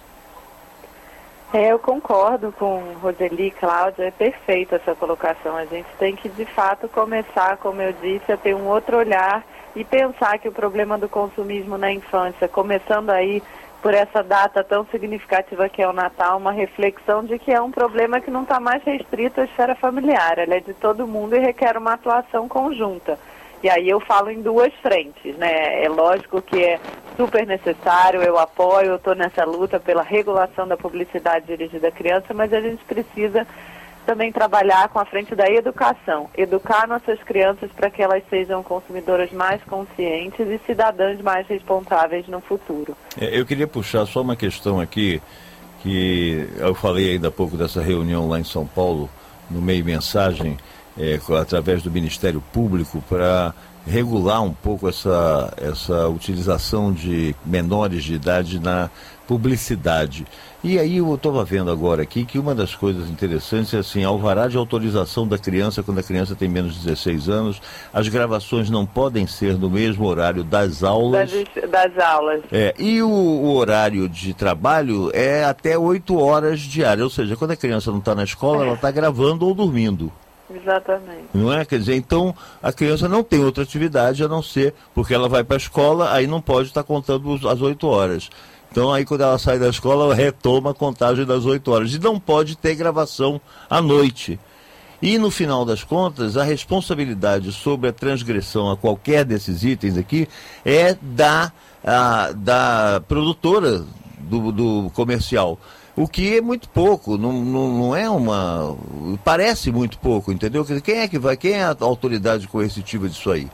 É, eu concordo com Roseli e Cláudia, é perfeita essa colocação. A gente tem que, de fato, começar, como eu disse, a ter um outro olhar e pensar que o problema do consumismo na infância, começando aí por essa data tão significativa que é o Natal, uma reflexão de que é um problema que não está mais restrito à esfera familiar, ela é de todo mundo e requer uma atuação conjunta. E aí eu falo em duas frentes, né? É lógico que é super necessário, eu apoio, eu estou nessa luta pela regulação da publicidade dirigida à criança, mas a gente precisa também trabalhar com a frente da educação, educar nossas crianças para que elas sejam consumidoras mais conscientes e cidadãs mais responsáveis no futuro. É, eu queria puxar só uma questão aqui, que eu falei ainda há pouco dessa reunião lá em São Paulo, no meio mensagem, é, através do Ministério Público, para regular um pouco essa, essa utilização de menores de idade na publicidade. E aí eu estava vendo agora aqui que uma das coisas interessantes é assim, alvará de autorização da criança quando a criança tem menos de dezesseis anos, as gravações não podem ser no mesmo horário das aulas. Das, das aulas. É, e o, o horário de trabalho é até oito horas diárias, ou seja, quando a criança não está na escola, é. ela está gravando ou dormindo. Exatamente. Não é? Quer dizer, então a criança não tem outra atividade a não ser, porque ela vai para a escola, aí não pode estar contando as oito horas. Então aí quando ela sai da escola, ela retoma a contagem das oito horas. E não pode ter gravação à noite. E no final das contas, a responsabilidade sobre a transgressão a qualquer desses itens aqui é da, a, da produtora do, do comercial. O que é muito pouco, não, não, não é uma... Parece muito pouco, entendeu? Quem é que vai, quem é a autoridade coercitiva disso aí?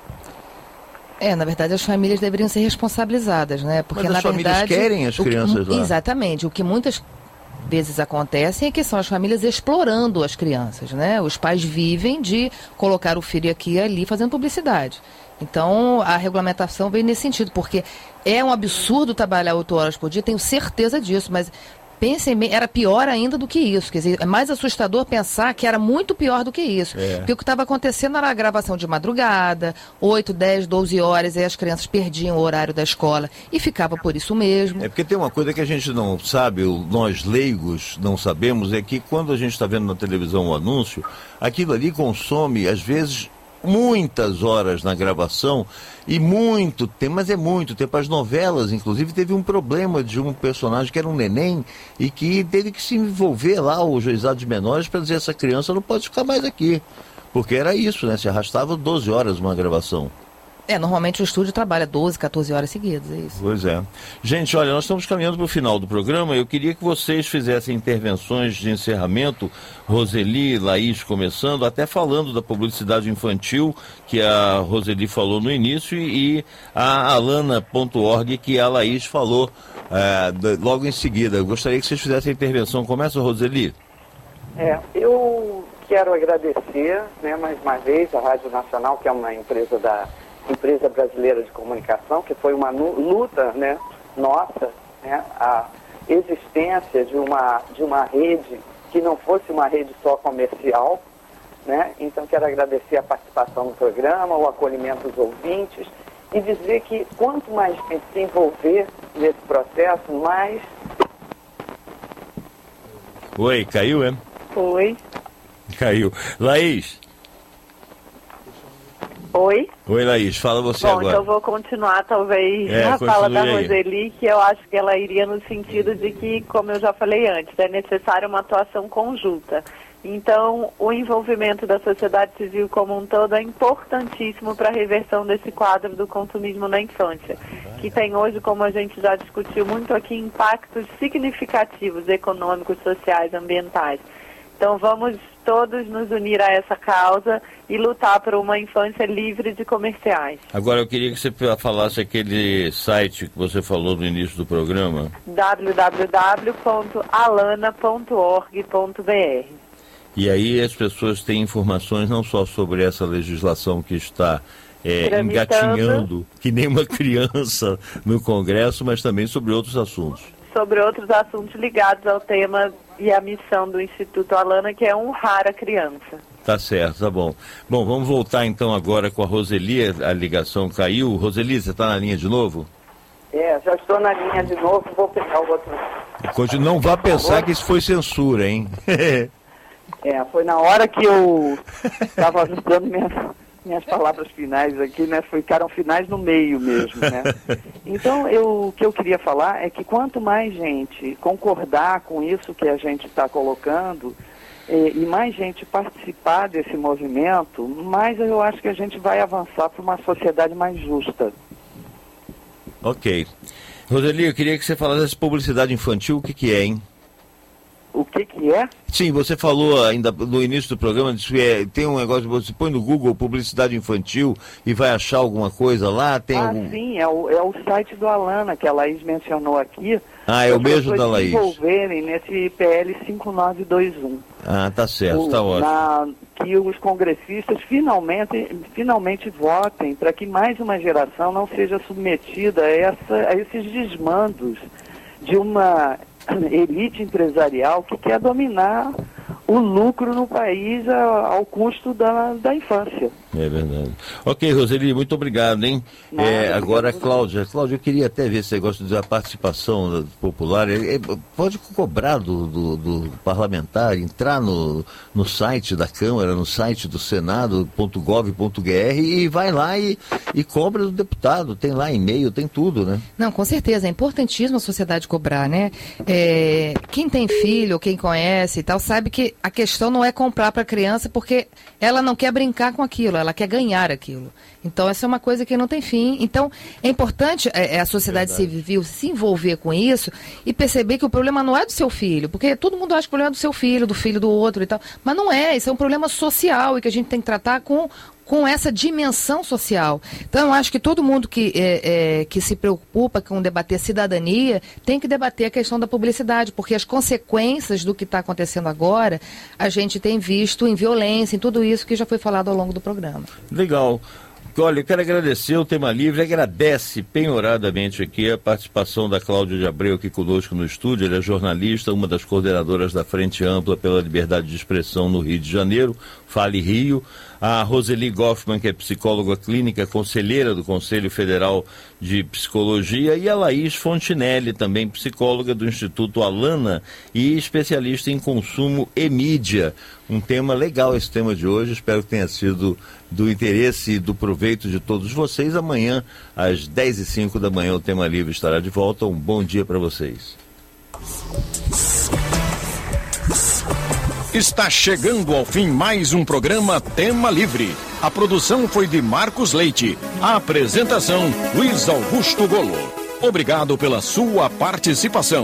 É, na verdade as famílias deveriam ser responsabilizadas, né? Porque Mas as na famílias verdade, querem as crianças que, lá. Exatamente, o que muitas vezes acontece é que são as famílias explorando as crianças, né? Os pais vivem de colocar o filho aqui e ali fazendo publicidade. Então, a regulamentação vem nesse sentido, porque é um absurdo trabalhar oito horas por dia, tenho certeza disso, mas pensem, era pior ainda do que isso. Quer dizer, é mais assustador pensar que era muito pior do que isso. É. Porque o que estava acontecendo era a gravação de madrugada, oito, dez, doze horas, e as crianças perdiam o horário da escola e ficava por isso mesmo. É porque tem uma coisa que a gente não sabe, nós leigos não sabemos, é que quando a gente está vendo na televisão um anúncio, aquilo ali consome, às vezes, muitas horas na gravação e muito tempo, mas é muito tempo. As novelas, inclusive, teve um problema de um personagem que era um neném e que teve que se envolver lá, o juizado de menores, para dizer essa criança não pode ficar mais aqui. Porque era isso, né? Se arrastava doze horas uma gravação. É, normalmente o estúdio trabalha doze, quatorze horas seguidas, é isso. Pois é. Gente, olha, nós estamos caminhando para o final do programa. Eu queria que vocês fizessem intervenções de encerramento, Roseli, Laís começando, até falando da publicidade infantil, que a Roseli falou no início, e a alana ponto org, que a Laís falou é, logo em seguida. Eu gostaria que vocês fizessem a intervenção. Começa, Roseli. É, eu quero agradecer, né, mais uma vez, a Rádio Nacional, que é uma empresa da Empresa Brasileira de Comunicação, que foi uma luta, né, nossa, né, a existência de uma, de uma rede que não fosse uma rede só comercial, né? Então quero agradecer a participação no programa, o acolhimento dos ouvintes e dizer que quanto mais gente se envolver nesse processo, mais... Oi, caiu, é? Oi. Caiu. Laís. Oi. Oi, Laís, fala você Bom, agora. então eu vou continuar, talvez, É, a fala da continue aí. Roseli, que eu acho que ela iria no sentido de que, como eu já falei antes, é necessária uma atuação conjunta. Então, o envolvimento da sociedade civil como um todo é importantíssimo para a reversão desse quadro do consumismo na infância, que tem hoje, como a gente já discutiu muito aqui, impactos significativos econômicos, sociais, ambientais. Então, vamos todos nos unir a essa causa e lutar por uma infância livre de comerciais. Agora, eu queria que você falasse aquele site que você falou no início do programa. w w w ponto alana ponto org ponto b r. E aí as pessoas têm informações não só sobre essa legislação que está é, engatinhando, que nem uma criança no Congresso, mas também sobre outros assuntos. Sobre outros assuntos ligados ao tema e à missão do Instituto Alana, que é honrar a criança. Tá certo, tá bom. Bom, vamos voltar então agora com a Roseli, a ligação caiu. Roseli, você está na linha de novo? É, já estou na linha de novo, vou pegar o outro... Não vá pensar que isso foi censura, hein? É, foi na hora que eu estava dando minhas, minhas palavras finais aqui, né? Ficaram finais no meio mesmo, né? Então, eu, o que eu queria falar é que quanto mais gente concordar com isso que a gente está colocando eh, e mais gente participar desse movimento, mais eu acho que a gente vai avançar para uma sociedade mais justa. Ok. Roseli, eu queria que você falasse dessa publicidade infantil, o que que é, hein? O que que é? Sim, você falou ainda no início do programa, disse que é, tem um negócio, você põe no Google publicidade infantil e vai achar alguma coisa lá? Tem ah, algum... sim, é o, é o site do Alana, que a Laís mencionou aqui. Ah, é o mesmo da Laís. Se envolverem nesse P L cinco nove dois um. Ah, tá certo, o, tá ótimo. Na, que os congressistas finalmente, finalmente votem para que mais uma geração não seja submetida a, essa, a esses desmandos de uma elite empresarial que quer dominar o lucro no país ao, ao custo da, da infância. É verdade. Ok, Roseli, muito obrigado, hein? Não, é, não, agora, não. Cláudia, Cláudia, eu queria até ver se você gosta da participação popular. É, é, pode cobrar do, do, do parlamentar, entrar no, no site da Câmara, no site do senado ponto gov ponto br e vai lá e, e cobra do deputado. Tem lá e-mail, tem tudo, né? Não, com certeza, é importantíssimo a sociedade cobrar, né? É, quem tem filho, quem conhece e tal, sabe que a questão não é comprar para a criança porque ela não quer brincar com aquilo, ela quer ganhar aquilo. Então, essa é uma coisa que não tem fim. Então, é importante é, a sociedade civil se envolver com isso e perceber que o problema não é do seu filho, porque todo mundo acha que o problema é do seu filho, do filho do outro e tal, mas não é, isso é um problema social e que a gente tem que tratar com... com essa dimensão social. Então, eu acho que todo mundo que, é, é, que se preocupa com debater cidadania tem que debater a questão da publicidade, porque as consequências do que está acontecendo agora, a gente tem visto em violência, em tudo isso que já foi falado ao longo do programa. Legal. Olha, eu quero agradecer o Tema Livre, agradece penhoradamente aqui a participação da Cláudia de Abreu aqui conosco no estúdio. Ela é jornalista, uma das coordenadoras da Frente Ampla pela Liberdade de Expressão no Rio de Janeiro, Fale Rio. A Roseli Goffman, que é psicóloga clínica, conselheira do Conselho Federal de Psicologia, e a Laís Fontinelli, também psicóloga do Instituto Alana e especialista em consumo e mídia. Um tema legal esse tema de hoje, espero que tenha sido do interesse e do proveito de todos vocês. Amanhã, às dez e cinco da manhã, o Tema Livre estará de volta. Um bom dia para vocês. Está chegando ao fim mais um programa Tema Livre. A produção foi de Marcos Leite. A apresentação, Luiz Augusto Golo. Obrigado pela sua participação.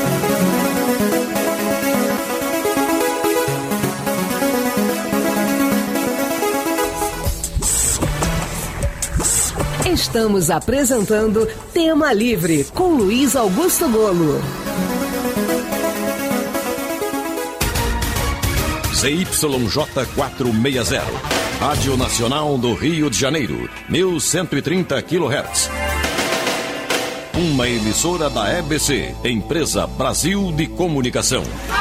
Estamos apresentando Tema Livre com Luiz Augusto Golo. Z Y J quatrocentos e sessenta, Rádio Nacional do Rio de Janeiro, mil cento e trinta quilohertz. Uma emissora da E B C, Empresa Brasil de Comunicação.